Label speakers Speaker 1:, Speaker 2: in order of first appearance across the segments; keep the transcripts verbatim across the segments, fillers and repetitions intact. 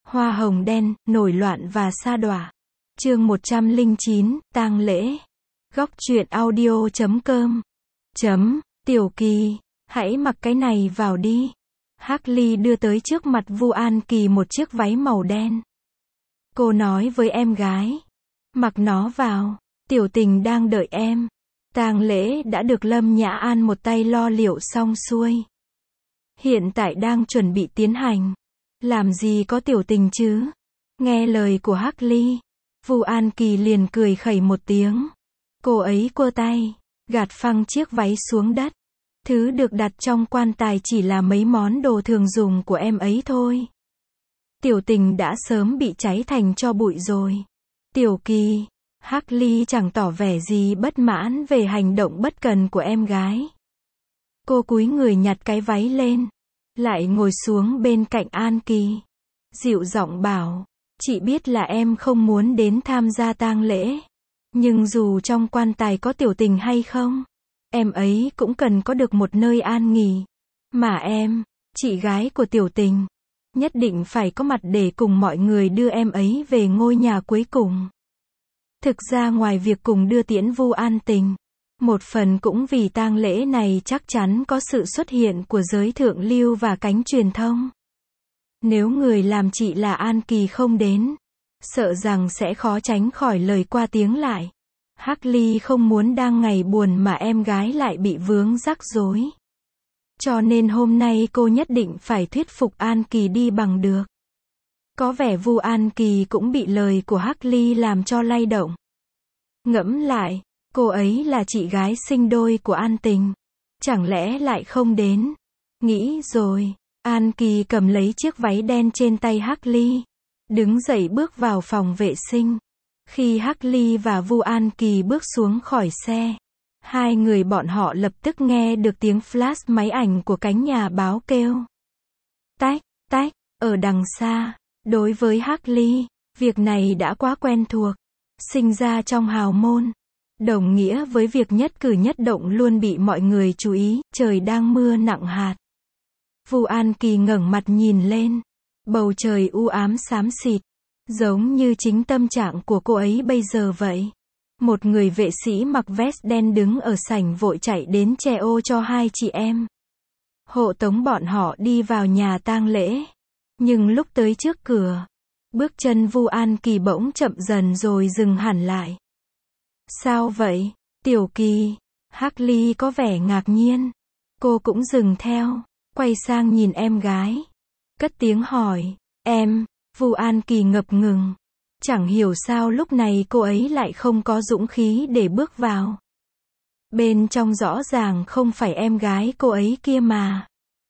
Speaker 1: Hoa hồng đen, nổi loạn và sa đọa. Chương một trăm lẻ chín, tang lễ. Góc truyện audio chấm com. Chấm, Tiểu Kỳ, hãy mặc cái này vào đi. Hắc Ly đưa tới trước mặt Vu An Kỳ một chiếc váy màu đen. Cô nói với em gái, mặc nó vào, Tiểu Tình đang đợi em. Tang lễ đã được Lâm Nhã An một tay lo liệu xong xuôi. Hiện tại đang chuẩn bị tiến hành. Làm gì có Tiểu Tình chứ? Nghe lời của Hắc Ly, Vu An Kỳ liền cười khẩy một tiếng. Cô ấy quơ tay, gạt phăng chiếc váy xuống đất. Thứ được đặt trong quan tài chỉ là mấy món đồ thường dùng của em ấy thôi. Tiểu Tình đã sớm bị cháy thành tro bụi rồi. Tiểu Kỳ, Hắc Ly chẳng tỏ vẻ gì bất mãn về hành động bất cần của em gái. Cô cúi người nhặt cái váy lên, lại ngồi xuống bên cạnh An Kỳ. Dịu giọng bảo, chị biết là em không muốn đến tham gia tang lễ. Nhưng dù trong quan tài có Tiểu Tình hay không, em ấy cũng cần có được một nơi an nghỉ. Mà em, chị gái của Tiểu Tình, nhất định phải có mặt để cùng mọi người đưa em ấy về ngôi nhà cuối cùng. Thực ra ngoài việc cùng đưa tiễn Vu An Tình, một phần cũng vì tang lễ này chắc chắn có sự xuất hiện của giới thượng lưu và cánh truyền thông. Nếu người làm chị là An Kỳ không đến, sợ rằng sẽ khó tránh khỏi lời qua tiếng lại. Hắc Ly không muốn đang ngày buồn mà em gái lại bị vướng rắc rối. Cho nên hôm nay cô nhất định phải thuyết phục An Kỳ đi bằng được. Có vẻ Vu An Kỳ cũng bị lời của Hắc Ly làm cho lay động. Ngẫm lại, cô ấy là chị gái sinh đôi của An Tình, chẳng lẽ lại không đến? Nghĩ rồi, An Kỳ cầm lấy chiếc váy đen trên tay Hắc Ly, đứng dậy bước vào phòng vệ sinh. Khi Hắc Ly và Vu An Kỳ bước xuống khỏi xe, hai người bọn họ lập tức nghe được tiếng flash máy ảnh của cánh nhà báo kêu. Tách, tách, ở đằng xa. Đối với Hắc Ly, việc này đã quá quen thuộc. Sinh ra trong hào môn, đồng nghĩa với việc nhất cử nhất động luôn bị mọi người chú ý. Trời đang mưa nặng hạt. Vu An Kỳ ngẩng mặt nhìn lên. Bầu trời u ám xám xịt, giống như chính tâm trạng của cô ấy bây giờ vậy. Một người vệ sĩ mặc vest đen đứng ở sảnh vội chạy đến che ô cho hai chị em. Hộ tống bọn họ đi vào nhà tang lễ. Nhưng lúc tới trước cửa, bước chân Vu An Kỳ bỗng chậm dần rồi dừng hẳn lại. Sao vậy, Tiểu Kỳ? Hắc Ly có vẻ ngạc nhiên. Cô cũng dừng theo, quay sang nhìn em gái. Cất tiếng hỏi, em, Vu An Kỳ ngập ngừng. Chẳng hiểu sao lúc này cô ấy lại không có dũng khí để bước vào. Bên trong rõ ràng không phải em gái cô ấy kia mà.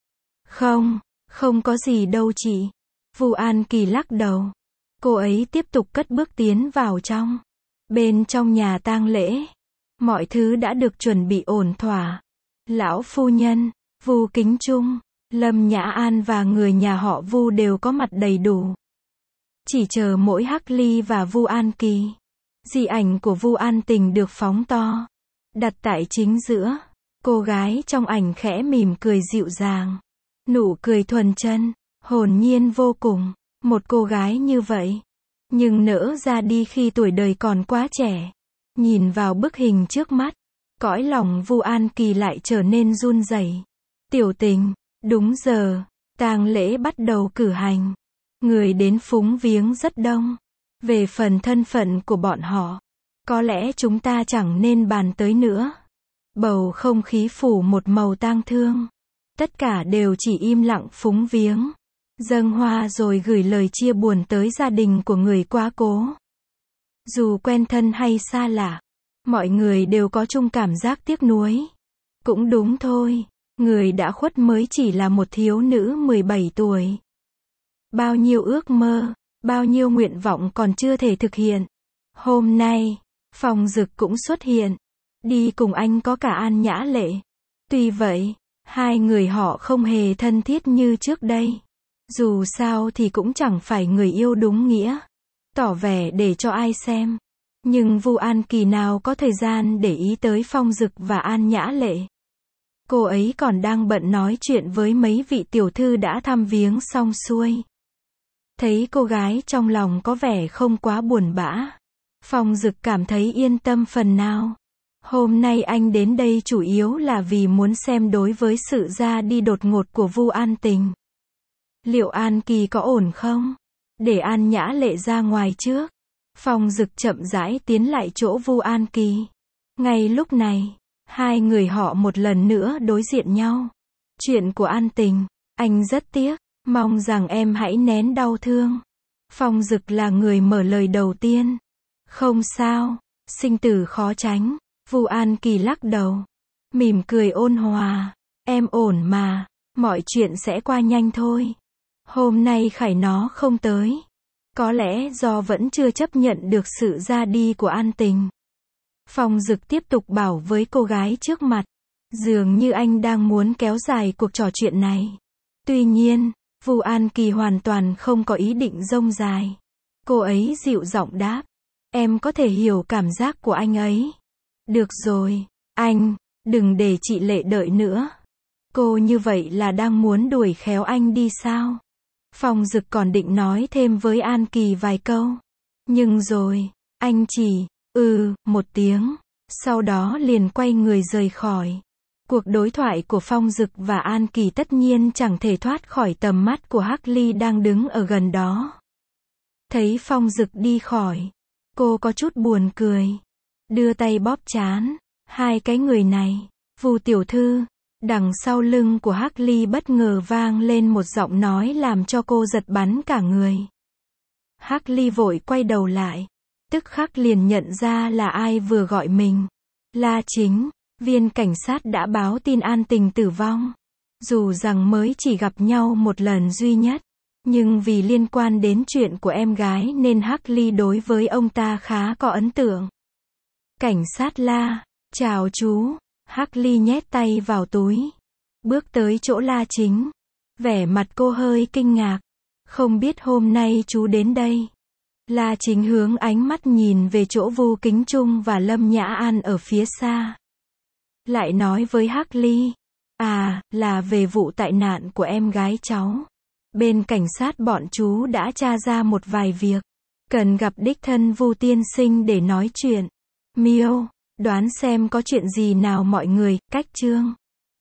Speaker 1: Không, không có gì đâu chị. Vu An Kỳ lắc đầu. Cô ấy tiếp tục cất bước tiến vào trong. Bên trong nhà tang lễ, mọi thứ đã được chuẩn bị ổn thỏa. Lão phu nhân, Vu Kính Trung, Lâm Nhã An và người nhà họ Vu đều có mặt đầy đủ. Chỉ chờ mỗi Hắc Ly và Vu An Kỳ. Di ảnh của Vu An Tình được phóng to, đặt tại chính giữa. Cô gái trong ảnh khẽ mỉm cười dịu dàng, nụ cười thuần chân, hồn nhiên vô cùng. Một cô gái như vậy, nhưng nỡ ra đi khi tuổi đời còn quá trẻ. Nhìn vào bức hình trước mắt, cõi lòng Vu An Kỳ lại trở nên run rẩy. Tiểu Tình, đúng giờ, tang lễ bắt đầu cử hành. Người đến phúng viếng rất đông. Về phần thân phận của bọn họ, có lẽ chúng ta chẳng nên bàn tới nữa. Bầu không khí phủ một màu tang thương. Tất cả đều chỉ im lặng phúng viếng, dâng hoa rồi gửi lời chia buồn tới gia đình của người quá cố. Dù quen thân hay xa lạ, mọi người đều có chung cảm giác tiếc nuối. Cũng đúng thôi, người đã khuất mới chỉ là một thiếu nữ mười bảy tuổi. Bao nhiêu ước mơ, bao nhiêu nguyện vọng còn chưa thể thực hiện. Hôm nay, Phong Dực cũng xuất hiện. Đi cùng anh có cả An Nhã Lệ. Tuy vậy, hai người họ không hề thân thiết như trước đây. Dù sao thì cũng chẳng phải người yêu đúng nghĩa. Tỏ vẻ để cho ai xem. Nhưng Vu An Kỳ nào có thời gian để ý tới Phong Dực và An Nhã Lệ. Cô ấy còn đang bận nói chuyện với mấy vị tiểu thư đã thăm viếng xong xuôi. Thấy cô gái trong lòng có vẻ không quá buồn bã, Phong Dực cảm thấy yên tâm phần nào. Hôm nay anh đến đây chủ yếu là vì muốn xem đối với sự ra đi đột ngột của Vu An Tình. Liệu An Kỳ có ổn không? Để An Nhã Lệ ra ngoài trước. Phong Dực chậm rãi tiến lại chỗ Vu An Kỳ. Ngay lúc này, hai người họ một lần nữa đối diện nhau. Chuyện của An Tình, anh rất tiếc, mong rằng em hãy nén đau thương. Phong Dực là người mở lời đầu tiên. Không sao, sinh tử khó tránh. Vu An Kỳ lắc đầu, mỉm cười ôn hòa. Em ổn mà, mọi chuyện sẽ qua nhanh thôi. Hôm nay Khải nó không tới. Có lẽ do vẫn chưa chấp nhận được sự ra đi của An Tình. Phong Dực tiếp tục bảo với cô gái trước mặt. Dường như anh đang muốn kéo dài cuộc trò chuyện này. Tuy nhiên, Vu An Kỳ hoàn toàn không có ý định rông dài. Cô ấy dịu giọng đáp. Em có thể hiểu cảm giác của anh ấy. Được rồi, anh, đừng để chị Lệ đợi nữa. Cô như vậy là đang muốn đuổi khéo anh đi sao? Phong Dực còn định nói thêm với An Kỳ vài câu. Nhưng rồi, anh chỉ, ừ, một tiếng. Sau đó liền quay người rời khỏi. Cuộc đối thoại của Phong Dực và An Kỳ tất nhiên chẳng thể thoát khỏi tầm mắt của Hắc Ly đang đứng ở gần đó. Thấy Phong Dực đi khỏi, cô có chút buồn cười. Đưa tay bóp trán. Hai cái người này, Vu tiểu thư. Đằng sau lưng của Hắc Ly bất ngờ vang lên một giọng nói làm cho cô giật bắn cả người. Hắc Ly vội quay đầu lại. Tức khắc liền nhận ra là ai vừa gọi mình. La Chính, viên cảnh sát đã báo tin An Tình tử vong. Dù rằng mới chỉ gặp nhau một lần duy nhất, nhưng vì liên quan đến chuyện của em gái nên Hắc Ly đối với ông ta khá có ấn tượng. Cảnh sát La, chào chú. Hắc Ly nhét tay vào túi, bước tới chỗ La Chính. Vẻ mặt cô hơi kinh ngạc. Không biết hôm nay chú đến đây. La Chính hướng ánh mắt nhìn về chỗ Vu Kính Trung và Lâm Nhã An ở phía xa. Lại nói với Hắc Ly. À, là về vụ tai nạn của em gái cháu. Bên cảnh sát bọn chú đã tra ra một vài việc. Cần gặp đích thân Vu tiên sinh để nói chuyện. Miêu, đoán xem có chuyện gì nào mọi người, cách chương.